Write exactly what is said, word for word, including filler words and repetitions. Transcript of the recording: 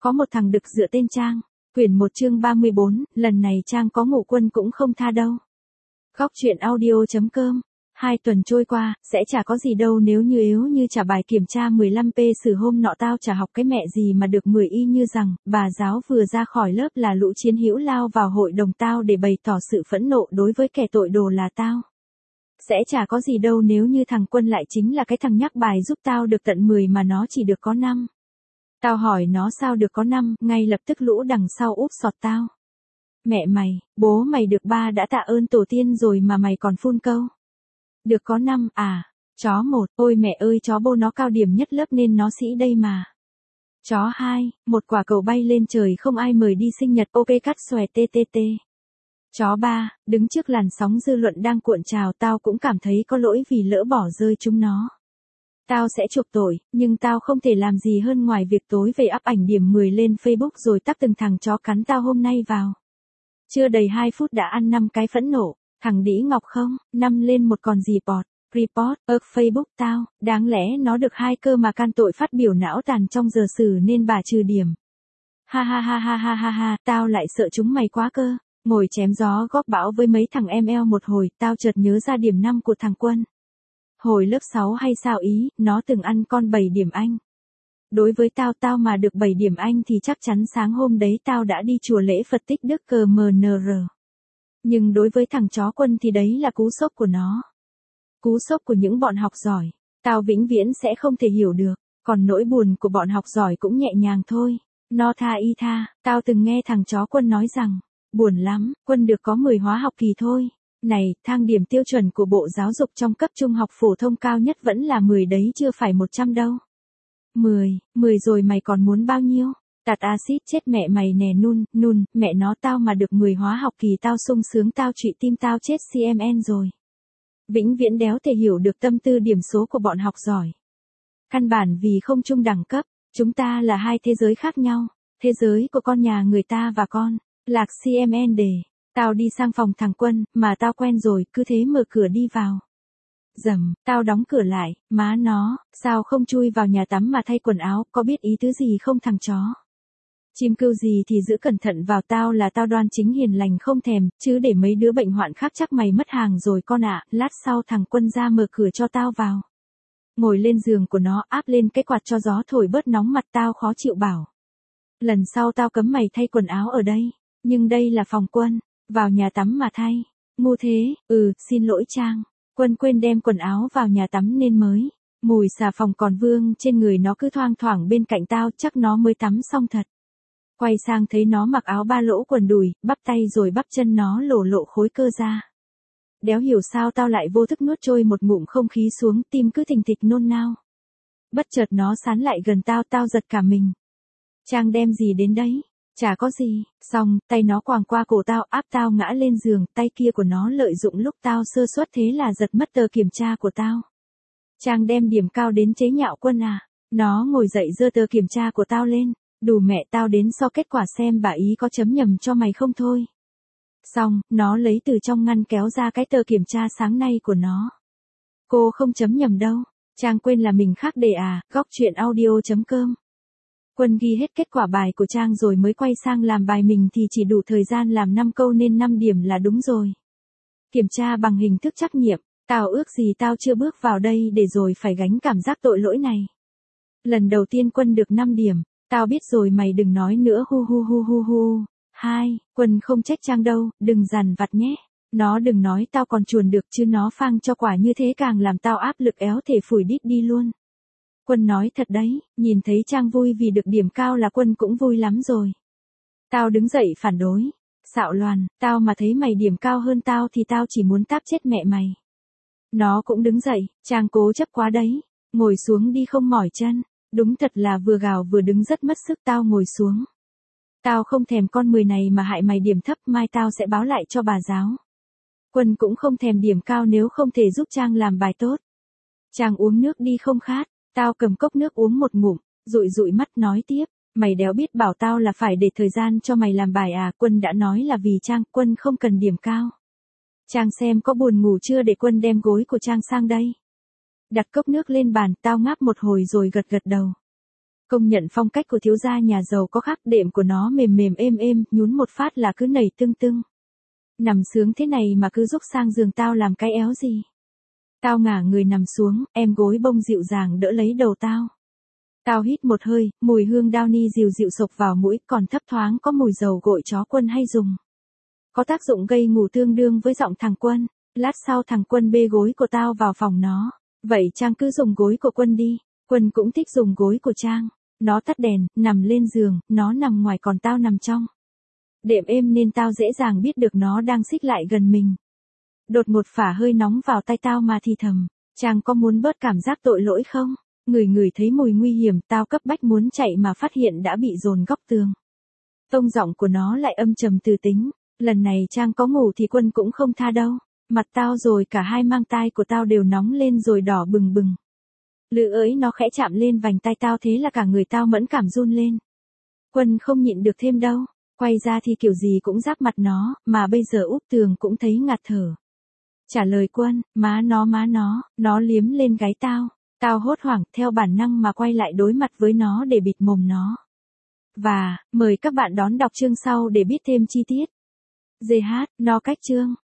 Có một thằng đực dựa tên Trang. Quyển một chương ba mươi bốn, lần này Trang có ngủ Quân cũng không tha đâu. Góc truyện audio.com. Hai tuần trôi qua, sẽ chả có gì đâu nếu như yếu như trả bài kiểm tra mười lăm pê sử hôm nọ tao chả học cái mẹ gì mà được mười y như rằng, bà giáo vừa ra khỏi lớp là lũ chiến hữu lao vào hội đồng tao để bày tỏ sự phẫn nộ đối với kẻ tội đồ là tao. Sẽ chả có gì đâu nếu như thằng Quân lại chính là cái thằng nhắc bài giúp tao được tận mười mà nó chỉ được có năm. Tao hỏi nó sao được có năm, ngay lập tức lũ đằng sau úp sọt tao. Mẹ mày, bố mày được ba đã tạ ơn tổ tiên rồi mà mày còn phun câu. Được có năm, à, chó một, ôi mẹ ơi chó bô nó cao điểm nhất lớp nên nó sĩ đây mà. Chó hai, một quả cầu bay lên trời không ai mời đi sinh nhật, ok cắt xòe ttt. Chó ba, đứng trước làn sóng dư luận đang cuộn trào tao cũng cảm thấy có lỗi vì lỡ bỏ rơi chúng nó. Tao sẽ chuộc tội, nhưng tao không thể làm gì hơn ngoài việc tối về up ảnh điểm mười lên Facebook rồi tắp từng thằng chó cắn tao hôm nay vào. Chưa đầy hai phút đã ăn năm cái phẫn nộ, thằng đĩ ngọc không, năm lên một còn gì bọt, report, ơ Facebook tao, đáng lẽ nó được hai cơ mà can tội phát biểu não tàn trong giờ xử nên bà trừ điểm. Ha ha ha ha ha ha ha, tao lại sợ chúng mày quá cơ, ngồi chém gió góp bão với mấy thằng em eo một hồi, tao chợt nhớ ra điểm năm của thằng Quân. Hồi lớp sáu hay sao ý, nó từng ăn con bảy điểm Anh. Đối với tao tao mà được bảy điểm Anh thì chắc chắn sáng hôm đấy tao đã đi chùa lễ Phật tích đức cờ em en rờ. Nhưng đối với thằng chó Quân thì đấy là cú sốc của nó. Cú sốc của những bọn học giỏi, tao vĩnh viễn sẽ không thể hiểu được, còn nỗi buồn của bọn học giỏi cũng nhẹ nhàng thôi. No tha y tha, tao từng nghe thằng chó Quân nói rằng, buồn lắm, Quân được có mười hóa học kỳ thôi. Này, thang điểm tiêu chuẩn của Bộ Giáo dục trong cấp trung học phổ thông cao nhất vẫn là mười đấy chưa phải một trăm đâu. mười, mười rồi mày còn muốn bao nhiêu? Tạt axit chết mẹ mày nè nun, nun, mẹ nó tao mà được mười hóa học kỳ tao sung sướng tao trụy tim tao chết xê em en rồi. Vĩnh viễn đéo thể hiểu được tâm tư điểm số của bọn học giỏi. Căn bản vì không chung đẳng cấp, chúng ta là hai thế giới khác nhau, thế giới của con nhà người ta và con, lạc xê em en đề. Tao đi sang phòng thằng Quân, mà tao quen rồi, cứ thế mở cửa đi vào. Dầm, tao đóng cửa lại, má nó, sao không chui vào nhà tắm mà thay quần áo, có biết ý tứ gì không thằng chó? Chim kêu gì thì giữ cẩn thận vào tao là tao đoan chính hiền lành không thèm, chứ để mấy đứa bệnh hoạn khác chắc mày mất hàng rồi con ạ, lát sau thằng Quân ra mở cửa cho tao vào. Ngồi lên giường của nó áp lên cái quạt cho gió thổi bớt nóng mặt tao khó chịu bảo. Lần sau tao cấm mày thay quần áo ở đây, nhưng đây là phòng Quân. Vào nhà tắm mà thay. Ngu thế, ừ, xin lỗi Trang. Quân quên đem quần áo vào nhà tắm nên mới. Mùi xà phòng còn vương trên người nó cứ thoang thoảng bên cạnh tao chắc nó mới tắm xong thật. Quay sang thấy nó mặc áo ba lỗ quần đùi, bắp tay rồi bắp chân nó lổ lộ khối cơ ra. Đéo hiểu sao tao lại vô thức nuốt trôi một ngụm không khí xuống tim cứ thình thịch nôn nao. Bất chợt nó sán lại gần tao tao giật cả mình. Trang đem gì đến đấy? Chả có gì, xong, tay nó quàng qua cổ tao áp tao ngã lên giường, tay kia của nó lợi dụng lúc tao sơ suất thế là giật mất tờ kiểm tra của tao. Trang đem điểm cao đến chế nhạo Quân à, nó ngồi dậy giơ tờ kiểm tra của tao lên, đủ mẹ tao đến so kết quả xem bà ý có chấm nhầm cho mày không thôi. Xong, nó lấy từ trong ngăn kéo ra cái tờ kiểm tra sáng nay của nó. Cô không chấm nhầm đâu, Trang quên là mình khác đề à, góc truyện audio.com. Quân ghi hết kết quả bài của Trang rồi mới quay sang làm bài mình thì chỉ đủ thời gian làm năm câu nên năm điểm là đúng rồi. Kiểm tra bằng hình thức trắc nghiệm, tao ước gì tao chưa bước vào đây để rồi phải gánh cảm giác tội lỗi này. Lần đầu tiên Quân được năm điểm, tao biết rồi mày đừng nói nữa hu hu hu hu hu. Hai, Quân không trách Trang đâu, đừng dằn vặt nhé. Nó đừng nói tao còn chuồn được chứ nó phang cho quả như thế càng làm tao áp lực éo thể phủi đít đi luôn. Quân nói thật đấy, nhìn thấy Trang vui vì được điểm cao là Quân cũng vui lắm rồi. Tao đứng dậy phản đối. Xạo loàn, tao mà thấy mày điểm cao hơn tao thì tao chỉ muốn táp chết mẹ mày. Nó cũng đứng dậy, Trang cố chấp quá đấy. Ngồi xuống đi không mỏi chân. Đúng thật là vừa gào vừa đứng rất mất sức tao ngồi xuống. Tao không thèm con mười này mà hại mày điểm thấp mai tao sẽ báo lại cho bà giáo. Quân cũng không thèm điểm cao nếu không thể giúp Trang làm bài tốt. Trang uống nước đi không khát. Tao cầm cốc nước uống một ngụm, dụi dụi mắt nói tiếp, mày đéo biết bảo tao là phải để thời gian cho mày làm bài à, Quân đã nói là vì Trang, Quân không cần điểm cao. Trang xem có buồn ngủ chưa để Quân đem gối của Trang sang đây. Đặt cốc nước lên bàn, tao ngáp một hồi rồi gật gật đầu. Công nhận phong cách của thiếu gia nhà giàu có khác, đệm của nó mềm mềm êm êm, nhún một phát là cứ nảy tưng tưng. Nằm sướng thế này mà cứ dúc sang giường tao làm cái éo gì. Tao ngả người nằm xuống, em gối bông dịu dàng đỡ lấy đầu tao. Tao hít một hơi, mùi hương Downy dịu dịu sộc vào mũi, còn thấp thoáng có mùi dầu gội chó Quân hay dùng. Có tác dụng gây ngủ tương đương với giọng thằng Quân. Lát sau thằng Quân bê gối của tao vào phòng nó. Vậy Trang cứ dùng gối của Quân đi. Quân cũng thích dùng gối của Trang. Nó tắt đèn, nằm lên giường, nó nằm ngoài còn tao nằm trong. Đệm êm nên tao dễ dàng biết được nó đang xích lại gần mình. Đột một phả hơi nóng vào tay tao mà thì thầm. Trang có muốn bớt cảm giác tội lỗi không? Người người thấy mùi nguy hiểm, tao cấp bách muốn chạy mà phát hiện đã bị dồn góc tường. Tông giọng của nó lại âm trầm từ tính. Lần này Trang có ngủ thì Quân cũng không tha đâu. Mặt tao rồi cả hai mang tai của tao đều nóng lên rồi đỏ bừng bừng. Lự ới nó khẽ chạm lên vành tai tao, thế là cả người tao mẫn cảm run lên. Quân không nhịn được thêm đâu. Quay ra thì kiểu gì cũng giáp mặt nó, mà bây giờ úp tường cũng thấy ngạt thở. Trả lời Quân, má nó má nó, nó liếm lên gáy tao. Tao hốt hoảng, theo bản năng mà quay lại đối mặt với nó để bịt mồm nó. Và, mời các bạn đón đọc chương sau để biết thêm chi tiết. giê hát, no cách chương.